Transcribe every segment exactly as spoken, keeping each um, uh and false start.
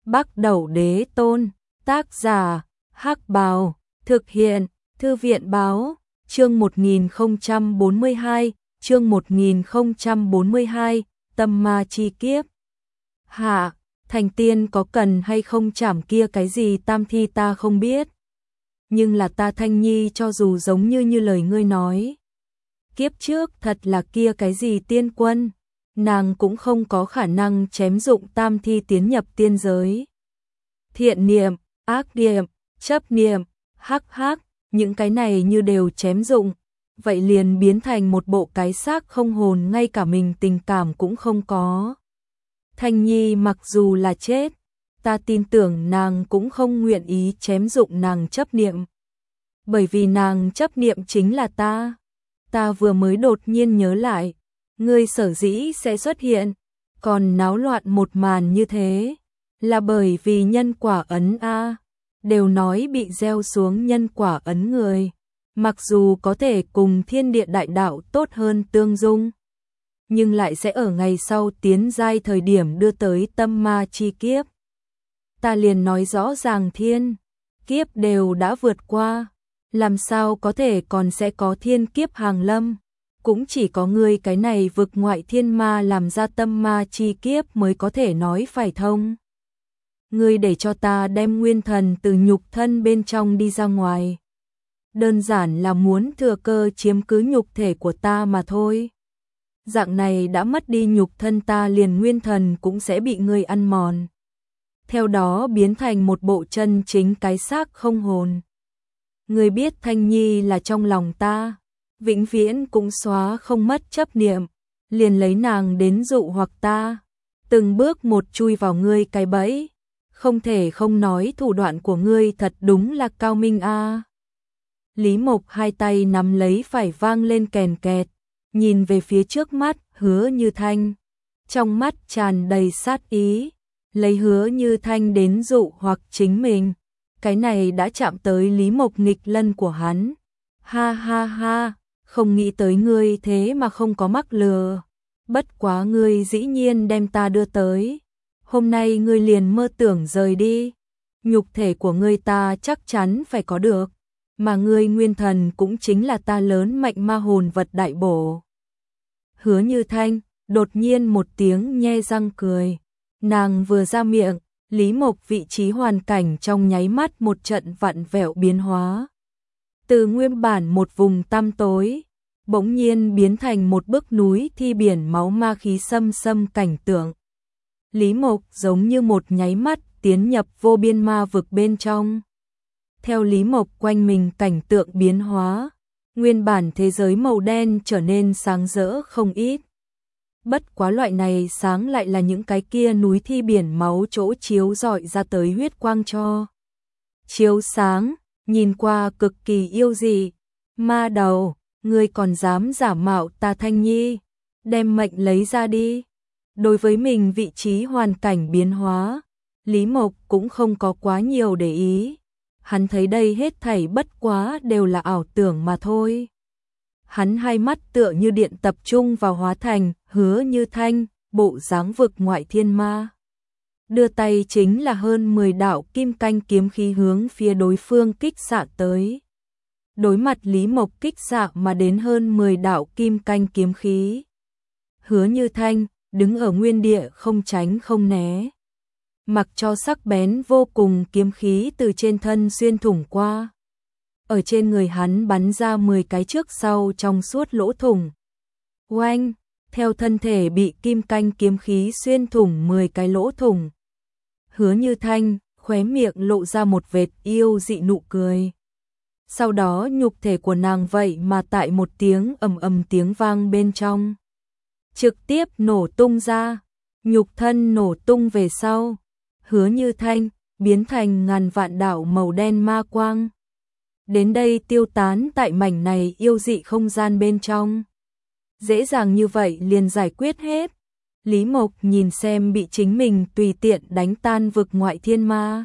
Bắc Đẩu Đế Tôn, tác giả, Hắc Bào, thực hiện, Thư viện Báo, chương một nghìn không trăm bốn mươi hai, chương một nghìn không trăm bốn mươi hai, tâm ma chi kiếp. Hạ, thành tiên có cần hay không chảm kia cái gì tam thi ta không biết. Nhưng là ta Thanh Nhi cho dù giống như như lời ngươi nói. Kiếp trước thật là kia cái gì tiên quân, nàng cũng không có khả năng chém dụng tam thi tiến nhập tiên giới. Thiện niệm, ác niệm, chấp niệm, hắc hắc, những cái này như đều chém dụng, vậy liền biến thành một bộ cái xác không hồn, ngay cả mình tình cảm cũng không có. Thanh Nhi mặc dù là chết, ta tin tưởng nàng cũng không nguyện ý chém dụng nàng chấp niệm. Bởi vì nàng chấp niệm chính là ta. Ta vừa mới đột nhiên nhớ lại, ngươi sở dĩ sẽ xuất hiện, còn náo loạn một màn như thế, là bởi vì nhân quả ấn a, đều nói bị gieo xuống nhân quả ấn người, mặc dù có thể cùng thiên địa đại đạo tốt hơn tương dung, nhưng lại sẽ ở ngày sau tiến giai thời điểm đưa tới tâm ma chi kiếp. Ta liền nói rõ ràng thiên kiếp đều đã vượt qua, làm sao có thể còn sẽ có thiên kiếp hàng lâm, cũng chỉ có ngươi cái này vực ngoại thiên ma làm ra tâm ma chi kiếp mới có thể nói phải thông. Ngươi để cho ta đem nguyên thần từ nhục thân bên trong đi ra ngoài, đơn giản là muốn thừa cơ chiếm cứ nhục thể của ta mà thôi. Dạng này đã mất đi nhục thân, ta liền nguyên thần cũng sẽ bị ngươi ăn mòn, theo đó biến thành một bộ chân chính cái xác không hồn. Ngươi biết Thanh Nhi là trong lòng ta, vĩnh viễn cũng xóa không mất chấp niệm, liền lấy nàng đến dụ hoặc ta, từng bước một chui vào ngươi cái bẫy, không thể không nói thủ đoạn của ngươi thật đúng là cao minh a. À. Lý Mộc hai tay nắm lấy phải vang lên kèn kẹt, nhìn về phía trước mắt Hứa Như Thanh, trong mắt tràn đầy sát ý, lấy Hứa Như Thanh đến dụ hoặc chính mình. Cái này đã chạm tới Lý Mộc nghịch lân của hắn. Ha ha ha, không nghĩ tới ngươi thế mà không có mắc lừa. Bất quá ngươi dĩ nhiên đem ta đưa tới. Hôm nay ngươi liền mơ tưởng rời đi. Nhục thể của ngươi ta chắc chắn phải có được. Mà ngươi nguyên thần cũng chính là ta lớn mạnh ma hồn vật đại bổ. Hứa Như Thanh, đột nhiên một tiếng nhe răng cười. Nàng vừa ra miệng, Lý Mộc vị trí hoàn cảnh trong nháy mắt một trận vặn vẹo biến hóa. Từ nguyên bản một vùng tăm tối, bỗng nhiên biến thành một bức núi thi biển máu ma khí xâm xâm cảnh tượng. Lý Mộc giống như một nháy mắt tiến nhập vô biên ma vực bên trong. Theo Lý Mộc quanh mình cảnh tượng biến hóa, nguyên bản thế giới màu đen trở nên sáng rỡ không ít. Bất quá loại này sáng lại là những cái kia núi thi biển máu chỗ chiếu rọi ra tới huyết quang cho. Chiếu sáng, nhìn qua cực kỳ yêu dị. Ma đầu, ngươi còn dám giả mạo ta Thanh Nhi, đem mệnh lấy ra đi. Đối với mình vị trí hoàn cảnh biến hóa, Lý Mộc cũng không có quá nhiều để ý. Hắn thấy đây hết thảy bất quá đều là ảo tưởng mà thôi. Hắn hai mắt tựa như điện tập trung vào hóa thành Hứa Như Thanh, bộ dáng vực ngoại thiên ma. Đưa tay chính là hơn mười đạo kim canh kiếm khí hướng phía đối phương kích xạ tới. Đối mặt Lý Mộc kích xạ mà đến hơn mười đạo kim canh kiếm khí. Hứa Như Thanh đứng ở nguyên địa không tránh không né. Mặc cho sắc bén vô cùng kiếm khí từ trên thân xuyên thủng qua. Ở trên người hắn bắn ra mười cái trước sau trong suốt lỗ thủng. Oanh, theo thân thể bị kim canh kiếm khí xuyên thủng mười cái lỗ thủng. Hứa Như Thanh, khóe miệng lộ ra một vệt yêu dị nụ cười. Sau đó nhục thể của nàng vậy mà tại một tiếng ầm ầm tiếng vang bên trong, trực tiếp nổ tung ra, nhục thân nổ tung về sau. Hứa Như Thanh, biến thành ngàn vạn đạo màu đen ma quang. Đến đây tiêu tán tại mảnh này yêu dị không gian bên trong. Dễ dàng như vậy liền giải quyết hết. Lý Mộc nhìn xem bị chính mình tùy tiện đánh tan vực ngoại thiên ma.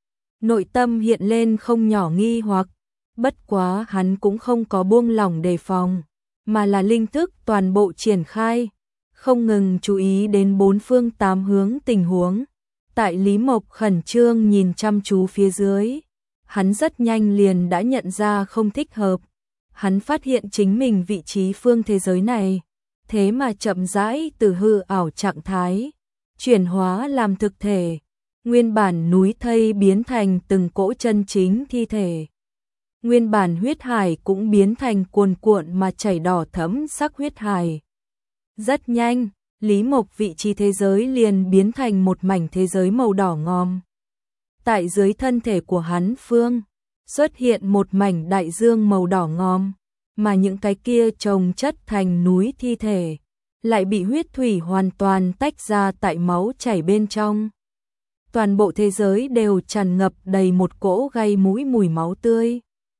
Nội tâm hiện lên không nhỏ nghi hoặc. Bất quá hắn cũng không có buông lỏng đề phòng, mà là linh thức toàn bộ triển khai, không ngừng chú ý đến bốn phương tám hướng tình huống. Tại Lý Mộc khẩn trương nhìn chăm chú phía dưới, hắn rất nhanh liền đã nhận ra không thích hợp. Hắn phát hiện chính mình vị trí phương thế giới này, thế mà chậm rãi từ hư ảo trạng thái, chuyển hóa làm thực thể. Nguyên bản núi thây biến thành từng cỗ chân chính thi thể. Nguyên bản huyết hải cũng biến thành cuồn cuộn mà chảy đỏ thẫm sắc huyết hải. Rất nhanh, Lý Mộc vị trí thế giới liền biến thành một mảnh thế giới màu đỏ ngòm. Tại dưới thân thể của hắn phương, xuất hiện một mảnh đại dương màu đỏ ngòm, mà những cái kia chồng chất thành núi thi thể, lại bị huyết thủy hoàn toàn tách ra tại máu chảy bên trong. Toàn bộ thế giới đều tràn ngập đầy một cỗ gây mũi mùi máu tươi.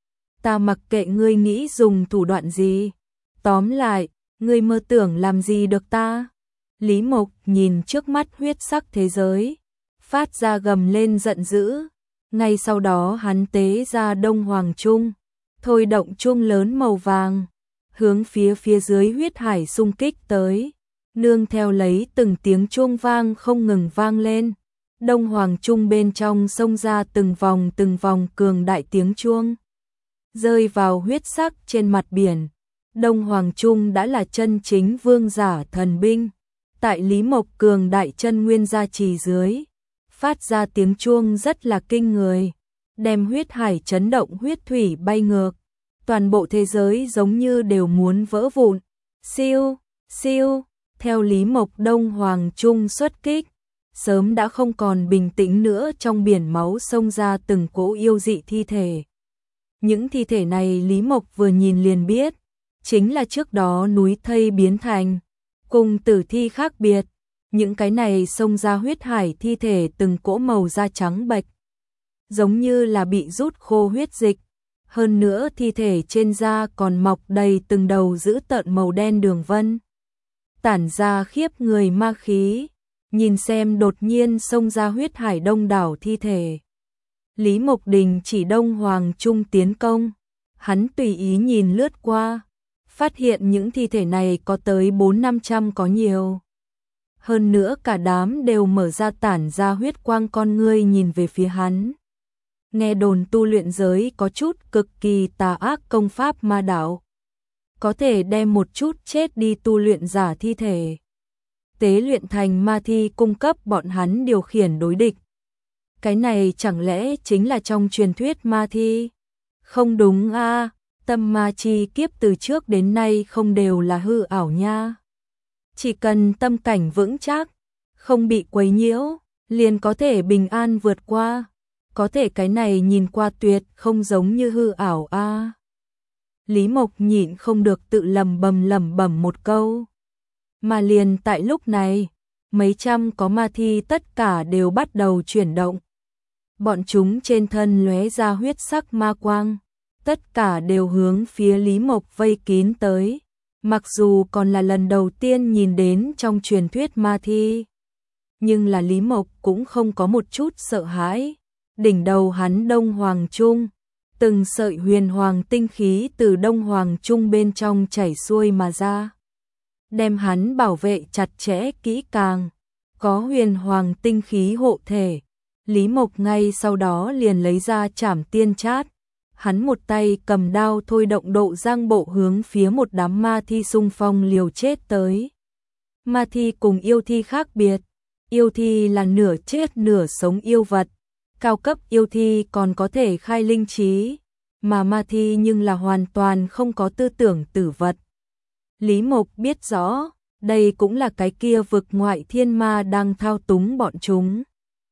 Ta mặc kệ ngươi nghĩ dùng thủ đoạn gì, tóm lại, ngươi mơ tưởng làm gì được ta. Lý Mộc nhìn trước mắt huyết sắc thế giới, phát ra gầm lên giận dữ. Ngay sau đó hắn tế ra Đông Hoàng Trung, thôi động chuông lớn màu vàng, hướng phía phía dưới huyết hải xung kích tới. Nương theo lấy từng tiếng chuông vang không ngừng vang lên, Đông Hoàng Trung bên trong xông ra từng vòng từng vòng cường đại tiếng chuông, rơi vào huyết sắc trên mặt biển. Đông Hoàng Trung đã là chân chính vương giả thần binh, tại Lý Mộc cường đại chân nguyên gia trì dưới, phát ra tiếng chuông rất là kinh người, đem huyết hải chấn động, huyết thủy bay ngược, toàn bộ thế giới giống như đều muốn vỡ vụn. Siêu, siêu, theo Lý Mộc Đông Hoàng Trung xuất kích, sớm đã không còn bình tĩnh nữa, trong biển máu xông ra từng cỗ yêu dị thi thể. Những thi thể này Lý Mộc vừa nhìn liền biết, chính là trước đó núi thây biến thành. Cùng tử thi khác biệt, những cái này xông ra huyết hải thi thể từng cỗ màu da trắng bệch, giống như là bị rút khô huyết dịch. Hơn nữa thi thể trên da còn mọc đầy từng đầu dữ tợn màu đen đường vân, tản ra khiếp người ma khí. Nhìn xem đột nhiên xông ra huyết hải đông đảo thi thể, Lý Mộc đình chỉ Đông Hoàng Trung tiến công. Hắn tùy ý nhìn lướt qua, phát hiện những thi thể này có tới bốn năm trăm có nhiều. Hơn nữa cả đám đều mở ra tản ra huyết quang con ngươi nhìn về phía hắn. Nghe đồn tu luyện giới có chút cực kỳ tà ác công pháp ma đạo, có thể đem một chút chết đi tu luyện giả thi thể tế luyện thành ma thi cung cấp bọn hắn điều khiển đối địch. Cái này chẳng lẽ chính là trong truyền thuyết ma thi? Không đúng a, à, tâm ma chi kiếp từ trước đến nay không đều là hư ảo nha. Chỉ cần tâm cảnh vững chắc, không bị quấy nhiễu, liền có thể bình an vượt qua. Có thể cái này nhìn qua tuyệt không giống như hư ảo a. À. Lý Mộc nhịn không được tự lầm bầm lẩm bẩm một câu. Mà liền tại lúc này, mấy trăm có ma thi tất cả đều bắt đầu chuyển động. Bọn chúng trên thân lóe ra huyết sắc ma quang, tất cả đều hướng phía Lý Mộc vây kín tới. Mặc dù còn là lần đầu tiên nhìn đến trong truyền thuyết ma thi, nhưng là Lý Mộc cũng không có một chút sợ hãi. Đỉnh đầu hắn Đông Hoàng Trung, từng sợi huyền hoàng tinh khí từ Đông Hoàng Trung bên trong chảy xuôi mà ra, đem hắn bảo vệ chặt chẽ kỹ càng. Có huyền hoàng tinh khí hộ thể, Lý Mộc ngay sau đó liền lấy ra Trảm Tiên Chát. Hắn một tay cầm đao thôi động độ giang bộ hướng phía một đám ma thi xung phong liều chết tới. Ma thi cùng yêu thi khác biệt, yêu thi là nửa chết nửa sống yêu vật, cao cấp yêu thi còn có thể khai linh trí, mà ma thi nhưng là hoàn toàn không có tư tưởng tử vật. Lý Mộc biết rõ, đây cũng là cái kia vực ngoại thiên ma đang thao túng bọn chúng.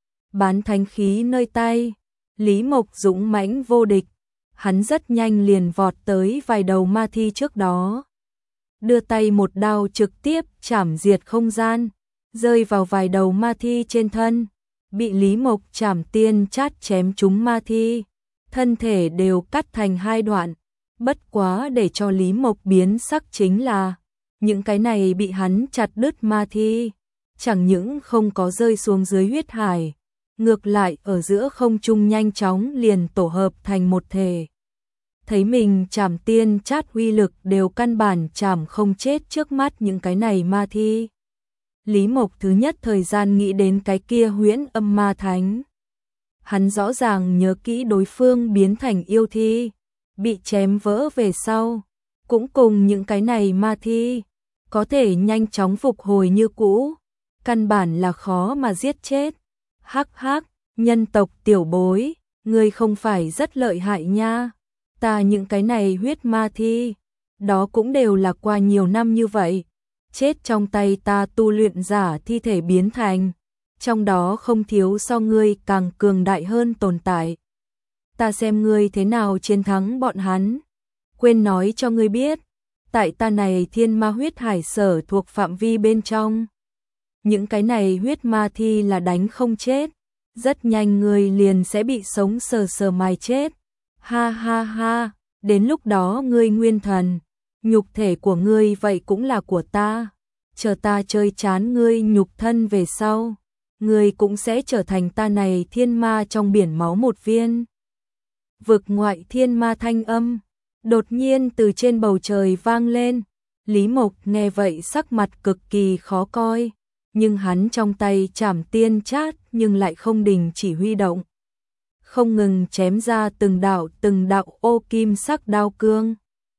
Bán thánh khí nơi tay, Lý Mộc dũng mãnh vô địch, hắn rất nhanh liền vọt tới vài đầu ma thi trước đó. Đưa tay một đao trực tiếp chảm diệt không gian, rơi vào vài đầu ma thi trên thân, bị Lý Mộc Trảm Tiên Chát chém trúng ma thi, thân thể đều cắt thành hai đoạn. Bất quá để cho Lý Mộc biến sắc chính là, những cái này bị hắn chặt đứt ma thi, chẳng những không có rơi xuống dưới huyết hải, ngược lại ở giữa không trung nhanh chóng liền tổ hợp thành một thể. Thấy mình Trảm Tiên Chát uy lực đều căn bản chảm không chết trước mắt những cái này ma thi. Lý Mộc thứ nhất thời gian nghĩ đến cái kia huyễn âm ma thánh. Hắn rõ ràng nhớ kỹ đối phương biến thành yêu thi, bị chém vỡ về sau, cũng cùng những cái này ma thi, có thể nhanh chóng phục hồi như cũ, căn bản là khó mà giết chết. Hắc hắc, nhân tộc tiểu bối, ngươi không phải rất lợi hại nha, ta những cái này huyết ma thi, đó cũng đều là qua nhiều năm như vậy, chết trong tay ta tu luyện giả thi thể biến thành, trong đó không thiếu so ngươi càng cường đại hơn tồn tại. Ta xem ngươi thế nào chiến thắng bọn hắn. Quên nói cho ngươi biết, tại ta này thiên ma huyết hải sở thuộc phạm vi bên trong. Những cái này huyết ma thi là đánh không chết, rất nhanh ngươi liền sẽ bị sống sờ sờ mài chết. Ha ha ha, đến lúc đó ngươi nguyên thần, nhục thể của ngươi vậy cũng là của ta. Chờ ta chơi chán ngươi nhục thân về sau, ngươi cũng sẽ trở thành ta này thiên ma trong biển máu một viên. Vực ngoại thiên ma thanh âm đột nhiên từ trên bầu trời vang lên. Lý Mộc nghe vậy sắc mặt cực kỳ khó coi, nhưng hắn trong tay trảm tiên chát nhưng lại không đình chỉ huy động, không ngừng chém ra từng đạo từng đạo ô kim sắc đao cương,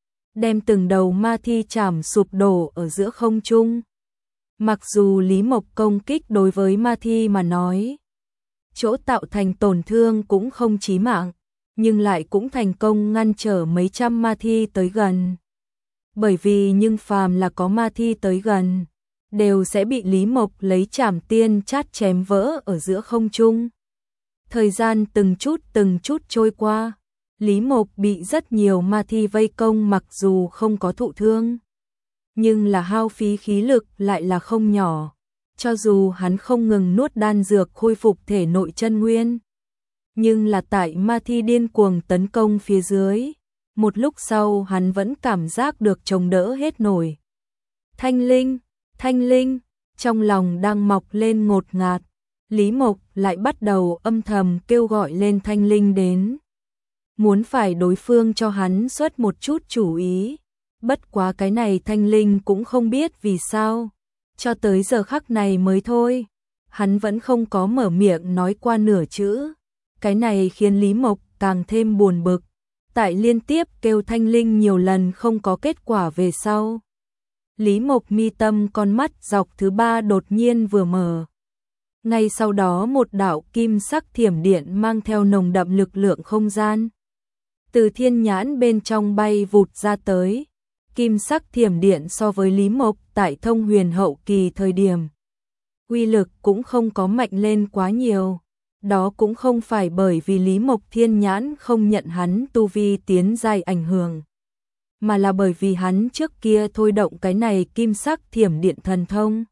đem từng đầu ma thi chảm sụp đổ ở giữa không trung. Mặc dù Lý Mộc công kích đối với ma thi mà nói, chỗ tạo thành tổn thương cũng không chí mạng, nhưng lại cũng thành công ngăn trở mấy trăm ma thi tới gần. Bởi vì nhưng phàm là có ma thi tới gần, đều sẽ bị Lý Mộc lấy trảm tiên chát chém vỡ ở giữa không trung. Thời gian từng chút từng chút trôi qua, Lý Mộc bị rất nhiều ma thi vây công, mặc dù không có thụ thương, nhưng là hao phí khí lực lại là không nhỏ. Cho dù hắn không ngừng nuốt đan dược khôi phục thể nội chân nguyên, nhưng là tại ma thi điên cuồng tấn công phía dưới, một lúc sau hắn vẫn cảm giác được chống đỡ hết nổi. Thanh linh, thanh linh, trong lòng đang mọc lên ngột ngạt, Lý Mộc lại bắt đầu âm thầm kêu gọi lên thanh linh đến, muốn phải đối phương cho hắn xuất một chút chủ ý. Bất quá cái này thanh linh cũng không biết vì sao, cho tới giờ khắc này mới thôi, hắn vẫn không có mở miệng nói qua nửa chữ. Cái này khiến Lý Mộc càng thêm buồn bực, tại liên tiếp kêu thanh linh nhiều lần không có kết quả về sau. Lý Mộc mi tâm con mắt dọc thứ ba đột nhiên vừa mở. Ngay sau đó một đạo kim sắc thiểm điện mang theo nồng đậm lực lượng không gian, từ thiên nhãn bên trong bay vụt ra tới. Kim sắc thiểm điện so với Lý Mộc tại thông huyền hậu kỳ thời điểm, uy lực cũng không có mạnh lên quá nhiều. Đó cũng không phải bởi vì Lý Mộc thiên nhãn không nhận hắn tu vi tiến giai ảnh hưởng, mà là bởi vì hắn trước kia thôi động cái này kim sắc thiểm điện thần thông,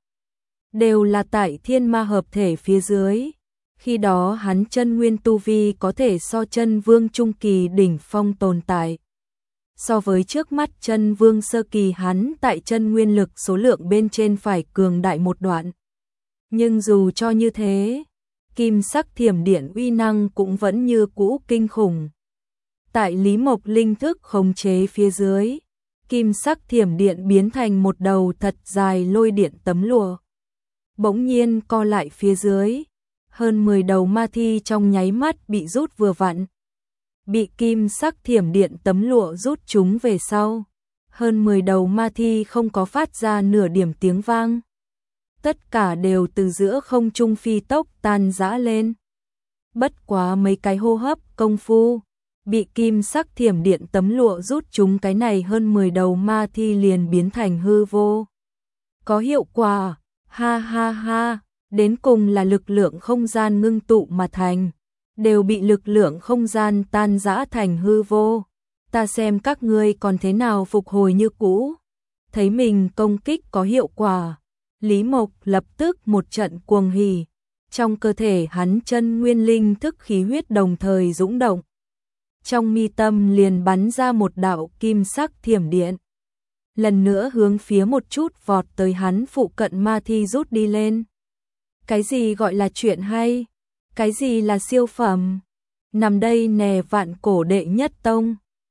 đều là tại thiên ma hợp thể phía dưới. Khi đó hắn chân nguyên tu vi có thể so chân vương trung kỳ đỉnh phong tồn tại. So với trước mắt chân vương sơ kỳ, hắn tại chân nguyên lực số lượng bên trên phải cường đại một đoạn. Nhưng dù cho như thế, kim sắc thiểm điện uy năng cũng vẫn như cũ kinh khủng. Tại Lý Mộc linh thức khống chế phía dưới, kim sắc thiểm điện biến thành một đầu thật dài lôi điện tấm lụa, bỗng nhiên co lại phía dưới, hơn mười đầu ma thi trong nháy mắt bị rút vừa vặn. Bị kim sắc thiểm điện tấm lụa rút chúng về sau, hơn mười đầu ma thi không có phát ra nửa điểm tiếng vang. Tất cả đều từ giữa không trung phi tốc tan rã lên. Bất quá mấy cái hô hấp công phu, bị kim sắc thiểm điện tấm lụa rút chúng cái này hơn mười đầu ma thi liền biến thành hư vô. Có hiệu quả, ha ha ha, đến cùng là lực lượng không gian ngưng tụ mà thành, đều bị lực lượng không gian tan rã thành hư vô. Ta xem các ngươi còn thế nào phục hồi như cũ. Thấy mình công kích có hiệu quả, Lý Mộc lập tức một trận cuồng hỉ, trong cơ thể hắn chân nguyên linh thức khí huyết đồng thời dũng động. Trong mi tâm liền bắn ra một đạo kim sắc thiểm điện, lần nữa hướng phía một chút vọt tới hắn phụ cận ma thi rút đi lên. Cái gì gọi là chuyện hay? Cái gì là siêu phẩm? Nằm đây nè vạn cổ đệ nhất tông.